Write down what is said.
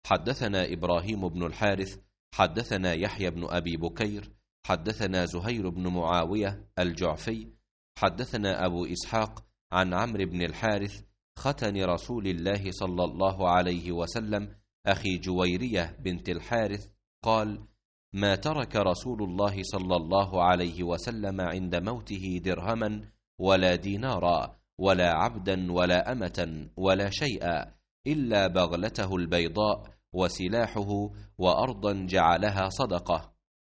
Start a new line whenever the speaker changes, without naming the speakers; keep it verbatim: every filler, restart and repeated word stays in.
حدثنا إبراهيم بن الحارث حدثنا يحيى بن أبي بكير حدثنا زهير بن معاوية الجعفي حدثنا أبو إسحاق عن عمرو بن الحارث ختن رسول الله صلى الله عليه وسلم أخي جويرية بنت الحارث قال: ما ترك رسول الله صلى الله عليه وسلم عند موته درهما ولا دينارا ولا عبدا ولا أمة ولا شيئا إلا بغلته البيضاء وسلاحه وأرضا جعلها صدقة.